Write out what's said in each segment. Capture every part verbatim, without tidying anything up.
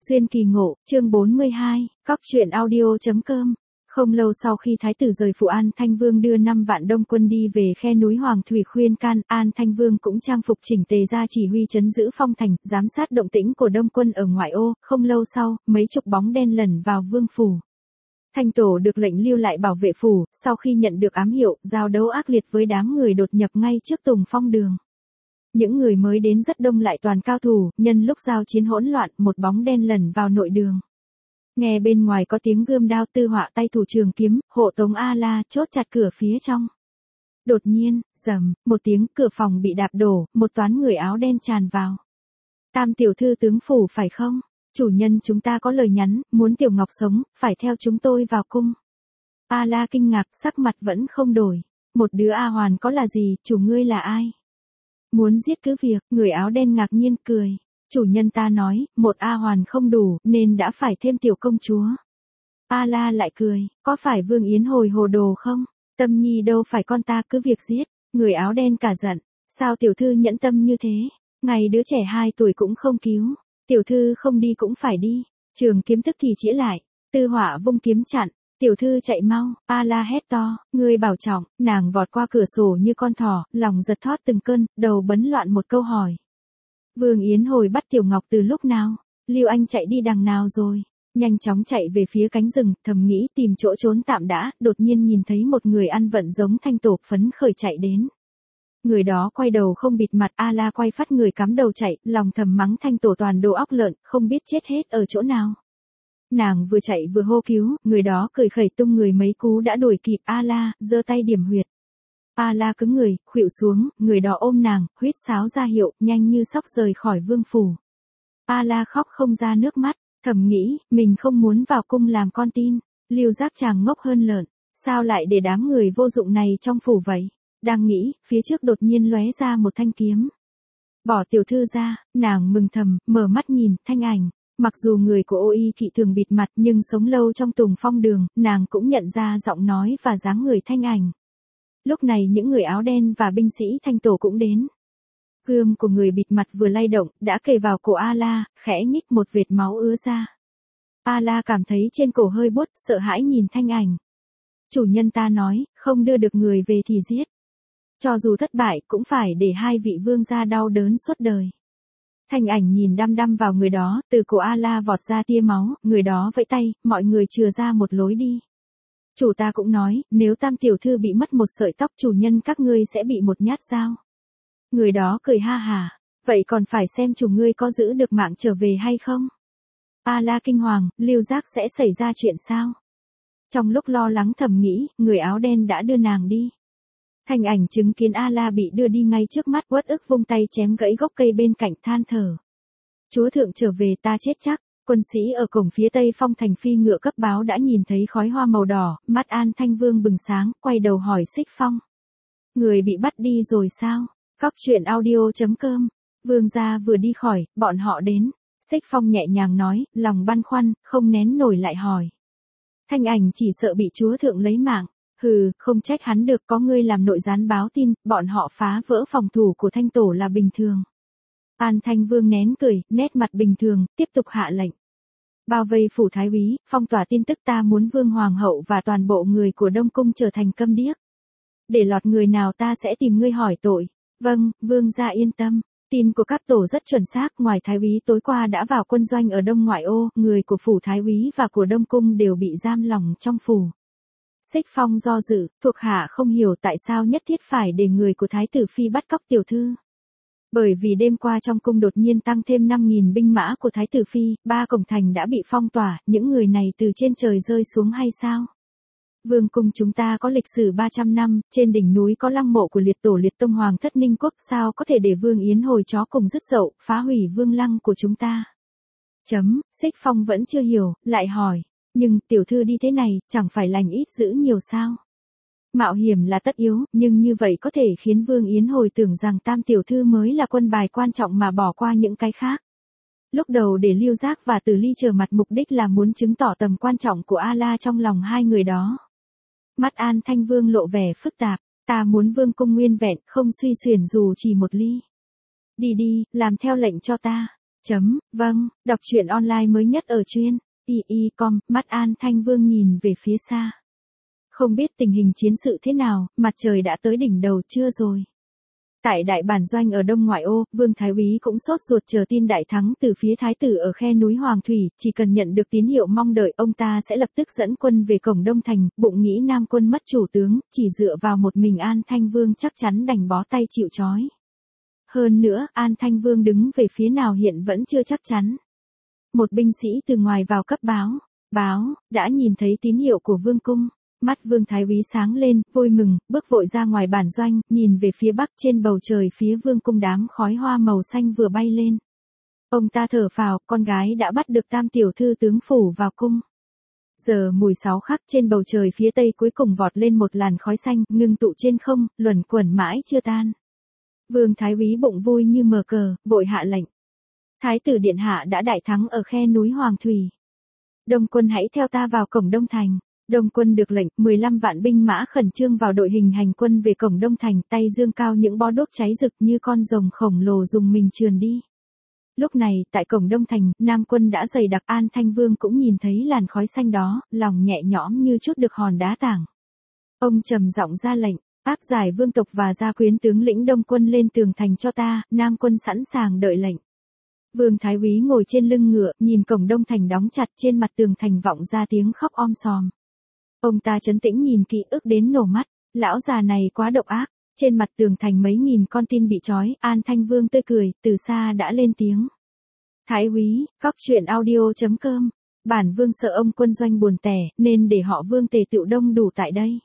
Duyên kỳ ngộ, chương bốn mươi hai, cóc truyện audio.com. Không lâu sau khi thái tử rời phủ, An Thanh Vương đưa năm vạn đông quân đi về khe núi Hoàng Thủy khuyên can, An Thanh Vương cũng trang phục chỉnh tề ra chỉ huy trấn giữ phong thành, giám sát động tĩnh của đông quân ở ngoại ô. Không lâu sau, mấy chục bóng đen lẩn vào vương phủ. Thanh tổ được lệnh lưu lại bảo vệ phủ, sau khi nhận được ám hiệu, giao đấu ác liệt với đám người đột nhập ngay trước Tùng Phong đường. Những người mới đến rất đông, lại toàn cao thủ, nhân lúc giao chiến hỗn loạn, một bóng đen lẩn vào nội đường. Nghe bên ngoài có tiếng gươm đao, Tư Họa tay thủ trường kiếm, hộ tống A La chốt chặt cửa phía trong. Đột nhiên, rầm, một tiếng, cửa phòng bị đạp đổ, một toán người áo đen tràn vào. Tam tiểu thư tướng phủ phải không? Chủ nhân chúng ta có lời nhắn, muốn Tiểu Ngọc sống, phải theo chúng tôi vào cung. A La kinh ngạc, sắc mặt vẫn không đổi. Một đứa A Hoàn có là gì, chủ ngươi là ai? Muốn giết cứ việc, người áo đen ngạc nhiên cười. Chủ nhân ta nói, một A Hoàn không đủ, nên đã phải thêm tiểu công chúa. A La lại cười, có phải Vương Yến Hồi hồ đồ không? Tâm Nhi đâu phải con ta, cứ việc giết. Người áo đen cả giận, sao tiểu thư nhẫn tâm như thế? Ngày đứa trẻ hai tuổi cũng không cứu. Tiểu thư không đi cũng phải đi. Trường kiếm tức thì chĩa lại, Tư Họa vung kiếm chặn. Tiểu thư chạy mau, A La hét to, ngươi bảo trọng. Nàng vọt qua cửa sổ như con thỏ, lòng giật thót từng cơn, đầu bấn loạn một câu hỏi. Vương Yến Hồi bắt Tiểu Ngọc từ lúc nào? Lưu Anh chạy đi đằng nào rồi? Nhanh chóng chạy về phía cánh rừng, thầm nghĩ tìm chỗ trốn tạm đã, đột nhiên nhìn thấy một người ăn vận giống Thanh tổ, phấn khởi chạy đến. Người đó quay đầu không bịt mặt, A La quay phát người cắm đầu chạy, lòng thầm mắng Thanh tổ toàn đồ óc lợn, không biết chết hết ở chỗ nào. Nàng vừa chạy vừa hô cứu, người đó cười khẩy tung người mấy cú đã đuổi kịp A La, giơ tay điểm huyệt. A La cứng người, khuỵu xuống, người đó ôm nàng, huýt sáo ra hiệu, nhanh như sóc rời khỏi vương phủ. A La khóc không ra nước mắt, thầm nghĩ, mình không muốn vào cung làm con tin. Lưu Giác chàng ngốc hơn lợn, sao lại để đám người vô dụng này trong phủ vậy? Đang nghĩ, phía trước đột nhiên lóe ra một thanh kiếm. Bỏ tiểu thư ra, nàng mừng thầm, mở mắt nhìn, Thanh Ảnh. Mặc dù người của Ô Y Kỵ thường bịt mặt, nhưng sống lâu trong Tùng Phong đường, nàng cũng nhận ra giọng nói và dáng người Thanh Ảnh. Lúc này những người áo đen và binh sĩ Thanh tổ cũng đến. Gươm của người bịt mặt vừa lay động, đã kề vào cổ A La, khẽ nhích, một vệt máu ứa ra. A La cảm thấy trên cổ hơi buốt, sợ hãi nhìn Thanh Ảnh. Chủ nhân ta nói, không đưa được người về thì giết. Cho dù thất bại, cũng phải để hai vị vương gia đau đớn suốt đời. Thanh Ảnh nhìn đăm đăm vào người đó, từ cổ A La vọt ra tia máu, người đó vẫy tay, mọi người chừa ra một lối đi. Chủ ta cũng nói, nếu tam tiểu thư bị mất một sợi tóc, chủ nhân các ngươi sẽ bị một nhát dao. Người đó cười ha hả, vậy còn phải xem chủ ngươi có giữ được mạng trở về hay không. A La kinh hoàng, Lưu Giác sẽ xảy ra chuyện sao? Trong lúc lo lắng thầm nghĩ, người áo đen đã đưa nàng đi. Thanh Ảnh chứng kiến A La bị đưa đi ngay trước mắt, uất ức vung tay chém gãy gốc cây bên cạnh, than thở. Chúa thượng trở về, ta chết chắc. Quân sĩ ở cổng phía tây phong thành phi ngựa cấp báo đã nhìn thấy khói hoa màu đỏ, mắt An Thanh Vương bừng sáng, quay đầu hỏi Xích Phong. Người bị bắt đi rồi sao? Cóc truyện audio.com. Vương gia vừa đi khỏi, bọn họ đến. Xích Phong nhẹ nhàng nói, lòng băn khoăn, không nén nổi lại hỏi. Thanh Ảnh chỉ sợ bị chúa thượng lấy mạng. Hừ, không trách hắn được, có ngươi làm nội gián báo tin, bọn họ phá vỡ phòng thủ của Thanh tổ là bình thường. An Thanh Vương nén cười, nét mặt bình thường, tiếp tục hạ lệnh. Bao vây phủ thái úy, phong tỏa tin tức, ta muốn Vương Hoàng hậu và toàn bộ người của Đông Cung trở thành câm điếc. Để lọt người nào ta sẽ tìm ngươi hỏi tội. Vâng, Vương gia yên tâm. Tin của các tổ rất chuẩn xác, ngoài thái úy tối qua đã vào quân doanh ở Đông Ngoại ô, người của phủ thái úy và của Đông Cung đều bị giam lỏng trong phủ. Xích Phong do dự, thuộc hạ không hiểu tại sao nhất thiết phải để người của Thái tử Phi bắt cóc tiểu thư. Bởi vì đêm qua trong cung đột nhiên tăng thêm năm nghìn binh mã của Thái tử Phi, ba cổng thành đã bị phong tỏa, những người này từ trên trời rơi xuống hay sao? Vương cung chúng ta có lịch sử ba trăm năm, trên đỉnh núi có lăng mộ của liệt tổ liệt tông Hoàng thất Ninh Quốc, sao có thể để Vương Yến Hồi chó cùng dứt dậu, phá hủy vương lăng của chúng ta? Chấm, Xích Phong vẫn chưa hiểu, lại hỏi. Nhưng, tiểu thư đi thế này, chẳng phải lành ít dữ nhiều sao? Mạo hiểm là tất yếu, nhưng như vậy có thể khiến Vương Yến Hồi tưởng rằng tam tiểu thư mới là quân bài quan trọng mà bỏ qua những cái khác. Lúc đầu để Lưu Giác và Tử Ly trở mặt, mục đích là muốn chứng tỏ tầm quan trọng của A La trong lòng hai người đó. Mắt An Thanh Vương lộ vẻ phức tạp, ta muốn vương cung nguyên vẹn, không suy xuyển dù chỉ một ly. Đi đi, làm theo lệnh cho ta. Chấm, vâng, đọc truyện online mới nhất ở chuyên y y com, mắt An Thanh Vương nhìn về phía xa. Không biết tình hình chiến sự thế nào, mặt trời đã tới đỉnh đầu chưa rồi. Tại đại bản doanh ở đông ngoại ô, Vương Thái Úy cũng sốt ruột chờ tin đại thắng từ phía thái tử ở khe núi Hoàng Thủy, chỉ cần nhận được tín hiệu mong đợi ông ta sẽ lập tức dẫn quân về cổng Đông Thành, bụng nghĩ Nam quân mất chủ tướng, chỉ dựa vào một mình An Thanh Vương chắc chắn đành bó tay chịu trói. Hơn nữa, An Thanh Vương đứng về phía nào hiện vẫn chưa chắc chắn. Một binh sĩ từ ngoài vào cấp báo, báo, đã nhìn thấy tín hiệu của Vương cung. Mắt Vương Thái Úy sáng lên, vui mừng, bước vội ra ngoài bản doanh, nhìn về phía bắc trên bầu trời phía Vương cung đám khói hoa màu xanh vừa bay lên. Ông ta thở phào, con gái đã bắt được tam tiểu thư tướng phủ vào cung. Giờ mùi sáu khắc trên bầu trời phía tây cuối cùng vọt lên một làn khói xanh, ngưng tụ trên không, luẩn quẩn mãi chưa tan. Vương Thái Úy bụng vui như mờ cờ, vội hạ lệnh. Thái tử điện hạ đã đại thắng ở khe núi Hoàng Thủy. Đông quân hãy theo ta vào cổng Đông Thành. Đông quân được lệnh, mười lăm vạn binh mã khẩn trương vào đội hình hành quân về cổng Đông Thành, tay dương cao những bó đuốc cháy rực như con rồng khổng lồ dùng mình trườn đi. Lúc này, tại cổng Đông Thành, Nam quân đã dày đặc. An Thanh Vương cũng nhìn thấy làn khói xanh đó, lòng nhẹ nhõm như chút được hòn đá tảng. Ông trầm giọng ra lệnh, áp giải vương tộc và gia quyến tướng lĩnh Đông quân lên tường thành cho ta, Nam quân sẵn sàng đợi lệnh. Vương Thái Úy ngồi trên lưng ngựa, nhìn cổng Đông Thành đóng chặt, trên mặt tường thành vọng ra tiếng khóc om sòm. Ông ta trấn tĩnh nhìn kỹ ức đến nổ mắt, lão già này quá độc ác, trên mặt tường thành mấy nghìn con tin bị trói, An Thanh Vương tươi cười, từ xa đã lên tiếng. Thái Úy, cóc truyện audio chấm com, bản Vương sợ ông quân doanh buồn tẻ, nên để họ Vương tề tựu đông đủ tại đây.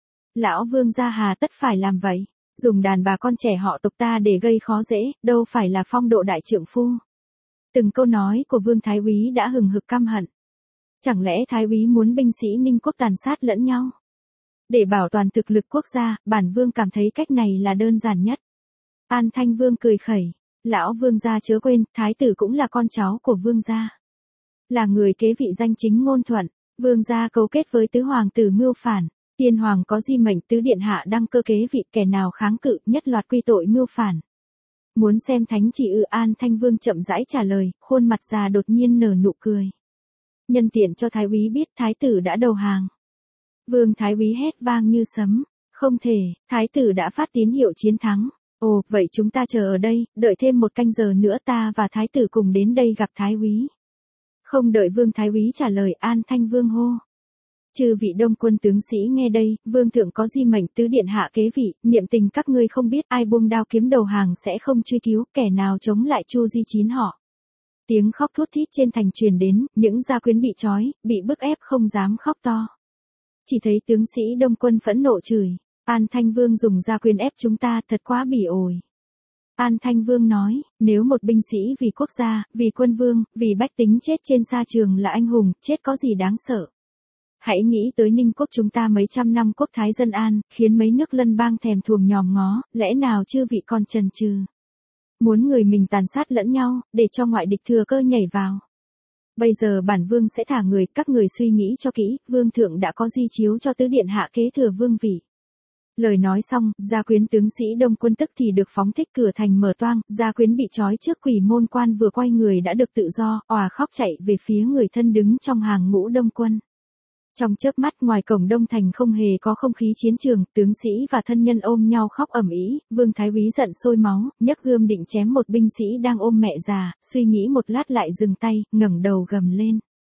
Lão Vương gia hà tất phải làm vậy, dùng đàn bà con trẻ họ tộc ta để gây khó dễ, đâu phải là phong độ đại trượng phu. Từng câu nói của Vương Thái Úy đã hừng hực căm hận. Chẳng lẽ Thái Úy muốn binh sĩ Ninh quốc tàn sát lẫn nhau? Để bảo toàn thực lực quốc gia, bản Vương cảm thấy cách này là đơn giản nhất. An Thanh Vương cười khẩy, lão Vương gia chớ quên, Thái tử cũng là con cháu của Vương gia. Là người kế vị danh chính ngôn thuận, Vương gia cấu kết với tứ hoàng tử mưu phản, tiên hoàng có di mệnh tứ điện hạ đăng cơ kế vị, kẻ nào kháng cự nhất loạt quy tội mưu phản. Muốn xem thánh chỉ ư? An Thanh Vương chậm rãi trả lời, khuôn mặt già đột nhiên nở nụ cười. Nhân tiện cho Thái Úy biết thái tử đã đầu hàng. Vương Thái Úy hét vang như sấm, không thể, thái tử đã phát tín hiệu chiến thắng. Ồ, vậy chúng ta chờ ở đây, đợi thêm một canh giờ nữa ta và thái tử cùng đến đây gặp Thái Úy. Không đợi Vương Thái Úy trả lời, An Thanh Vương hô. Chư vị Đông quân tướng sĩ nghe đây, Vương thượng có di mệnh tứ điện hạ kế vị, niệm tình các ngươi không biết, ai buông đao kiếm đầu hàng sẽ không truy cứu, kẻ nào chống lại Chu Di chín họ. Tiếng khóc thút thít trên thành truyền đến, những gia quyến bị trói, bị bức ép không dám khóc to. Chỉ thấy tướng sĩ Đông quân phẫn nộ chửi, An Thanh Vương dùng gia quyến ép chúng ta, thật quá bỉ ổi. An Thanh Vương nói, nếu một binh sĩ vì quốc gia, vì quân vương, vì bách tính chết trên sa trường là anh hùng, chết có gì đáng sợ. Hãy nghĩ tới Ninh quốc chúng ta mấy trăm năm quốc thái dân an, khiến mấy nước lân bang thèm thuồng nhòm ngó, lẽ nào chư vị còn chần chừ. Muốn người mình tàn sát lẫn nhau, để cho ngoại địch thừa cơ nhảy vào. Bây giờ bản Vương sẽ thả người, các người suy nghĩ cho kỹ, Vương thượng đã có di chiếu cho tứ điện hạ kế thừa vương vị. Lời nói xong, gia quyến tướng sĩ Đông quân tức thì được phóng thích, cửa thành mở toang, gia quyến bị trói trước quỷ môn quan vừa quay người đã được tự do, òa khóc chạy về phía người thân đứng trong hàng ngũ Đông quân. Trong chớp mắt, ngoài cổng Đông Thành không hề có không khí chiến trường, tướng sĩ và thân nhân ôm nhau khóc ầm ĩ. Vương Thái Úy giận sôi máu, nhấc gươm định chém một binh sĩ đang ôm mẹ già, suy nghĩ một lát lại dừng tay, ngẩng đầu gầm lên.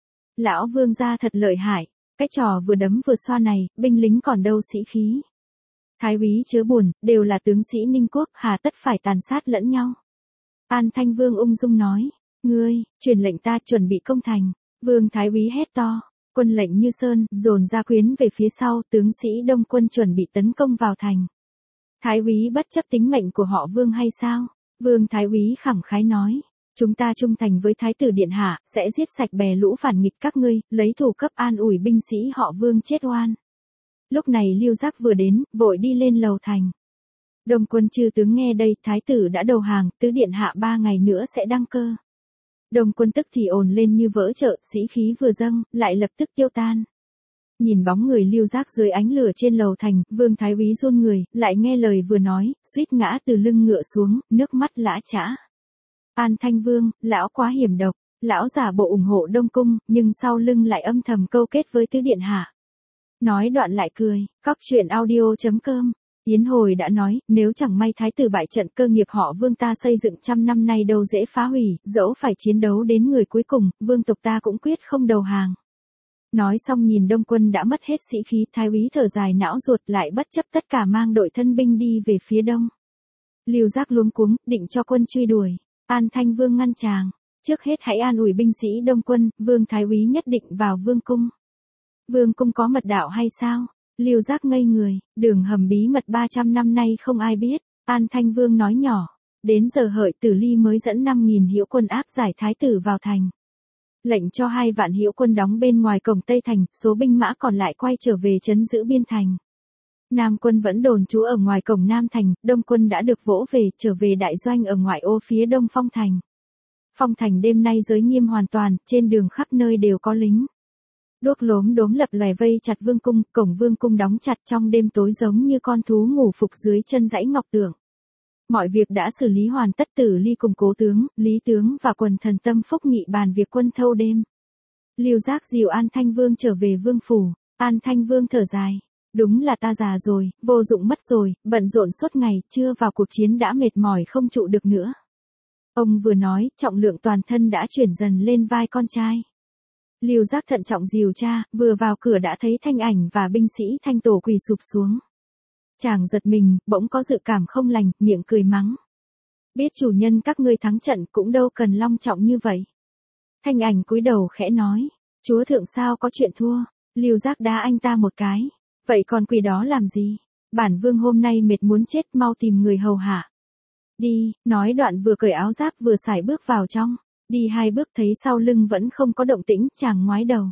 Lão Vương gia thật lợi hại, cái trò vừa đấm vừa xoa này, binh lính còn đâu sĩ khí. Thái Úy chớ buồn, đều là tướng sĩ Ninh quốc, hà tất phải tàn sát lẫn nhau. An Thanh Vương ung dung nói, ngươi, truyền lệnh ta chuẩn bị công thành. Vương Thái Úy hét to. Quân lệnh như sơn, dồn gia quyến về phía sau, tướng sĩ Đông quân chuẩn bị tấn công vào thành. Thái Úy bất chấp tính mệnh của họ Vương hay sao? Vương Thái Úy khẳng khái nói, chúng ta trung thành với Thái tử điện hạ, sẽ giết sạch bè lũ phản nghịch các ngươi, lấy thủ cấp an ủi binh sĩ họ Vương chết oan. Lúc này Lưu Giác vừa đến, vội đi lên lầu thành. Đông quân chư tướng nghe đây, Thái tử đã đầu hàng, tứ điện hạ ba ngày nữa sẽ đăng cơ. Đông quân tức thì ồn lên như vỡ chợ, sĩ khí vừa dâng, lại lập tức tiêu tan. Nhìn bóng người Lưu Giác dưới ánh lửa trên lầu thành, Vương Thái Úy run người, lại nghe lời vừa nói, suýt ngã từ lưng ngựa xuống, nước mắt lã chã. An Thanh Vương, lão quá hiểm độc, lão giả bộ ủng hộ Đông Cung, nhưng sau lưng lại âm thầm câu kết với tứ điện hạ. Nói đoạn lại cười, cóc truyện audio.com. Yến Hồi đã nói, nếu chẳng may thái tử bại trận cơ nghiệp họ Vương ta xây dựng trăm năm nay đâu dễ phá hủy, dẫu phải chiến đấu đến người cuối cùng, vương tộc ta cũng quyết không đầu hàng. Nói xong nhìn Đông Quân đã mất hết sĩ khí, thái úy thở dài não ruột lại bất chấp tất cả mang đội thân binh đi về phía đông. Lưu Giác luống cuống, định cho quân truy đuổi. An Thanh Vương ngăn chàng. Trước hết hãy an ủi binh sĩ Đông Quân, Vương thái úy nhất định vào Vương cung. Vương cung có mật đạo hay sao? Lưu Giác ngây người, đường hầm bí mật ba trăm năm nay không ai biết. An Thanh Vương nói nhỏ. Đến giờ Hợi Tử Ly mới dẫn năm nghìn hữu quân áp giải thái tử vào thành. Lệnh cho hai vạn hữu quân đóng bên ngoài cổng Tây Thành, số binh mã còn lại quay trở về trấn giữ biên thành. Nam quân vẫn đồn trú ở ngoài cổng Nam Thành, Đông quân đã được vỗ về, trở về đại doanh ở ngoại ô phía đông Phong Thành. Phong Thành đêm nay giới nghiêm hoàn toàn, trên đường khắp nơi đều có lính. Đuốc lốm đốm lập lòe vây chặt vương cung, cổng vương cung đóng chặt trong đêm tối giống như con thú ngủ phục dưới chân dãy ngọc tượng. Mọi việc đã xử lý hoàn tất, Tử Ly cùng Cố tướng, Lý tướng và quần thần tâm phúc nghị bàn việc quân thâu đêm. Lưu Giác dìu An Thanh Vương trở về vương phủ. An Thanh Vương thở dài. Đúng là ta già rồi, vô dụng mất rồi, bận rộn suốt ngày, chưa vào cuộc chiến đã mệt mỏi không trụ được nữa. Ông vừa nói, trọng lượng toàn thân đã chuyển dần lên vai con trai. Lưu Giác thận trọng dìu cha, vừa vào cửa đã thấy Thanh Ảnh và binh sĩ Thanh Tổ quỳ sụp xuống. Chàng giật mình, bỗng có dự cảm không lành, miệng cười mắng. Biết chủ nhân các ngươi thắng trận cũng đâu cần long trọng như vậy. Thanh Ảnh cúi đầu khẽ nói, chúa thượng sao có chuyện thua. Lưu Giác đá anh ta một cái. Vậy còn quỳ đó làm gì? Bản vương hôm nay mệt muốn chết, mau tìm người hầu hạ. Đi, nói đoạn vừa cởi áo giáp vừa sải bước vào trong. Đi hai bước thấy sau lưng vẫn không có động tĩnh, chàng ngoái đầu.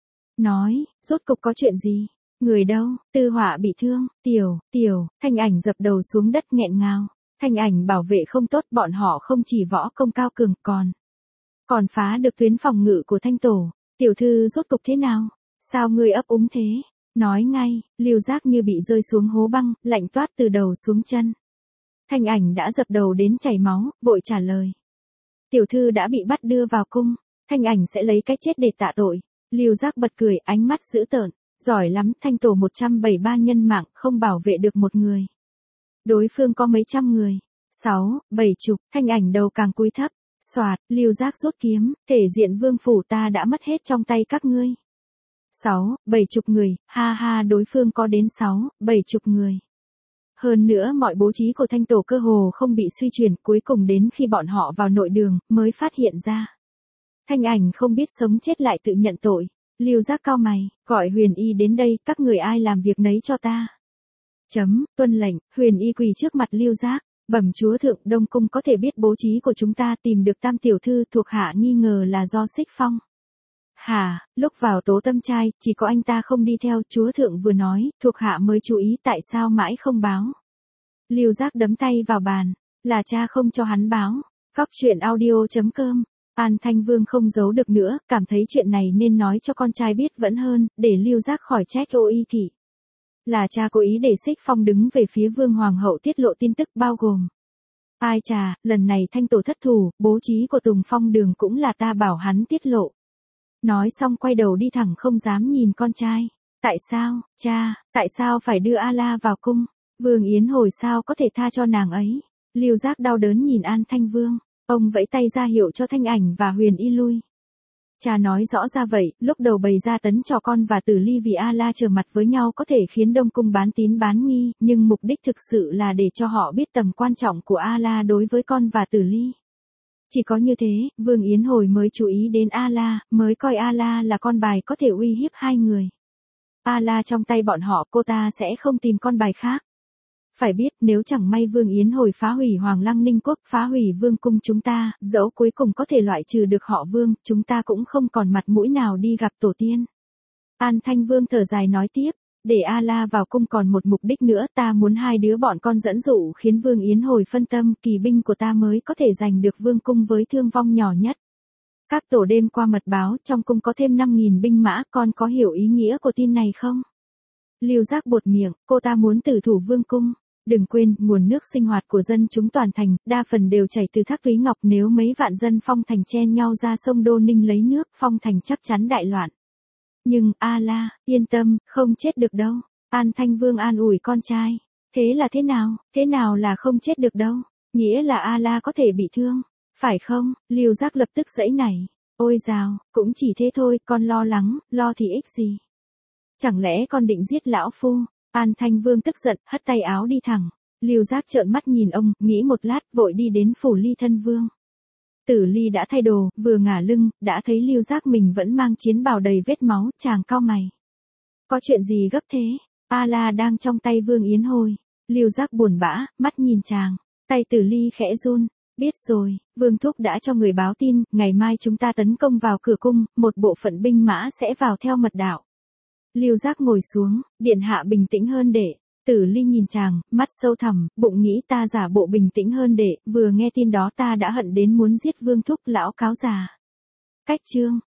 Nói, rốt cục có chuyện gì? Người đâu? Tư Họa bị thương. Tiểu, tiểu, Thanh Ảnh dập đầu xuống đất nghẹn ngào. Thanh Ảnh bảo vệ không tốt, bọn họ không chỉ võ công cao cường, còn còn phá được tuyến phòng ngự của Thanh Tổ. Tiểu thư rốt cục thế nào? Sao ngươi ấp úng thế? Nói ngay, Lưu Giác như bị rơi xuống hố băng, lạnh toát từ đầu xuống chân. Thanh Ảnh đã dập đầu đến chảy máu, vội trả lời. Tiểu thư đã bị bắt đưa vào cung, Thanh Ảnh sẽ lấy cái chết để tạ tội. Lưu Giác bật cười, ánh mắt dữ tợn. Giỏi lắm, Thanh Tổ một trăm bảy mươi ba nhân mạng, không bảo vệ được một người. Đối phương có mấy trăm người. Sáu, bảy chục, Thanh Ảnh đầu càng cúi thấp. Soạt, Lưu Giác rút kiếm, thể diện vương phủ ta đã mất hết trong tay các ngươi. Sáu, bảy chục người, ha ha, đối phương có đến sáu, bảy chục người. Hơn nữa mọi bố trí của Thanh Tổ cơ hồ không bị suy chuyển, cuối cùng đến khi bọn họ vào nội đường, mới phát hiện ra. Thanh Ảnh không biết sống chết lại tự nhận tội. Lưu Giác cau mày, gọi Huyền Y đến đây, các người ai làm việc nấy cho ta. Chấm, tuân lệnh, Huyền Y quỳ trước mặt Lưu Giác, bẩm chúa thượng, Đông Cung có thể biết bố trí của chúng ta, tìm được Tam tiểu thư, thuộc hạ nghi ngờ là do Xích Phong. Hả, lúc vào Tố Tâm trai, chỉ có anh ta không đi theo, chúa thượng vừa nói, thuộc hạ mới chú ý tại sao mãi không báo. Lưu Giác đấm tay vào bàn, là cha không cho hắn báo. Cóc truyện audio.com. An Thanh Vương không giấu được nữa, cảm thấy chuyện này nên nói cho con trai biết vẫn hơn, để Lưu Giác khỏi trách ô y kỷ. Là cha cố ý để Xích Phong đứng về phía Vương Hoàng hậu tiết lộ tin tức bao gồm. Ai chà, lần này Thanh Tổ thất thủ, bố trí của Tùng Phong Đường cũng là ta bảo hắn tiết lộ. Nói xong quay đầu đi thẳng không dám nhìn con trai. Tại sao, cha, tại sao phải đưa A-la vào cung? Vương Yến Hồi sao có thể tha cho nàng ấy? Lưu Giác đau đớn nhìn An Thanh Vương. Ông vẫy tay ra hiệu cho Thanh Ảnh và Huyền Y lui. Cha nói rõ ra vậy, lúc đầu bày ra tấn cho con và Tử Ly vì A-la trở mặt với nhau có thể khiến Đông Cung bán tín bán nghi, nhưng mục đích thực sự là để cho họ biết tầm quan trọng của A-la đối với con và Tử Ly. Chỉ có như thế, Vương Yến Hồi mới chú ý đến A-la, mới coi A-la là con bài có thể uy hiếp hai người. A-la trong tay bọn họ, cô ta sẽ không tìm con bài khác. Phải biết, nếu chẳng may Vương Yến Hồi phá hủy Hoàng Lăng Ninh Quốc, phá hủy Vương cung chúng ta, dẫu cuối cùng có thể loại trừ được họ Vương, chúng ta cũng không còn mặt mũi nào đi gặp tổ tiên. An Thanh Vương thở dài nói tiếp, để A-la vào cung còn một mục đích nữa, ta muốn hai đứa bọn con dẫn dụ khiến Vương Yến Hồi phân tâm, kỳ binh của ta mới có thể giành được Vương cung với thương vong nhỏ nhất. Các tổ đêm qua mật báo, trong cung có thêm năm nghìn binh mã, con có hiểu ý nghĩa của tin này không? Lưu Giác buột miệng, cô ta muốn tử thủ Vương cung. Đừng quên, nguồn nước sinh hoạt của dân chúng toàn thành, đa phần đều chảy từ thác Túy Ngọc, nếu mấy vạn dân Phong Thành chen nhau ra sông Đô Ninh lấy nước, Phong Thành chắc chắn đại loạn. Nhưng, A La, yên tâm, không chết được đâu. An Thanh Vương an ủi con trai. Thế là thế nào, thế nào là không chết được đâu? Nghĩa là A La có thể bị thương, phải không? Lưu Giác lập tức giãy nảy. Ôi dào, cũng chỉ thế thôi, con lo lắng, lo thì ích gì? Chẳng lẽ con định giết lão phu? An Thanh Vương tức giận, hất tay áo đi thẳng. Lưu Giác trợn mắt nhìn ông, nghĩ một lát, vội đi đến phủ Ly thân vương. Tử Ly đã thay đồ, vừa ngả lưng, đã thấy Lưu Giác mình vẫn mang chiến bào đầy vết máu, chàng cau mày. Có chuyện gì gấp thế? A La đang trong tay Vương Yến Hồi. Lưu Giác buồn bã, mắt nhìn chàng. Tay Tử Ly khẽ run. Biết rồi, Vương Thúc đã cho người báo tin, ngày mai chúng ta tấn công vào cửa cung, một bộ phận binh mã sẽ vào theo mật đạo. Lưu Giác ngồi xuống, điện hạ bình tĩnh hơn để. Tử Ly nhìn chàng, mắt sâu thẳm, bụng nghĩ ta giả bộ bình tĩnh hơn để, vừa nghe tin đó ta đã hận đến muốn giết Vương Thúc lão cáo già. Cách chương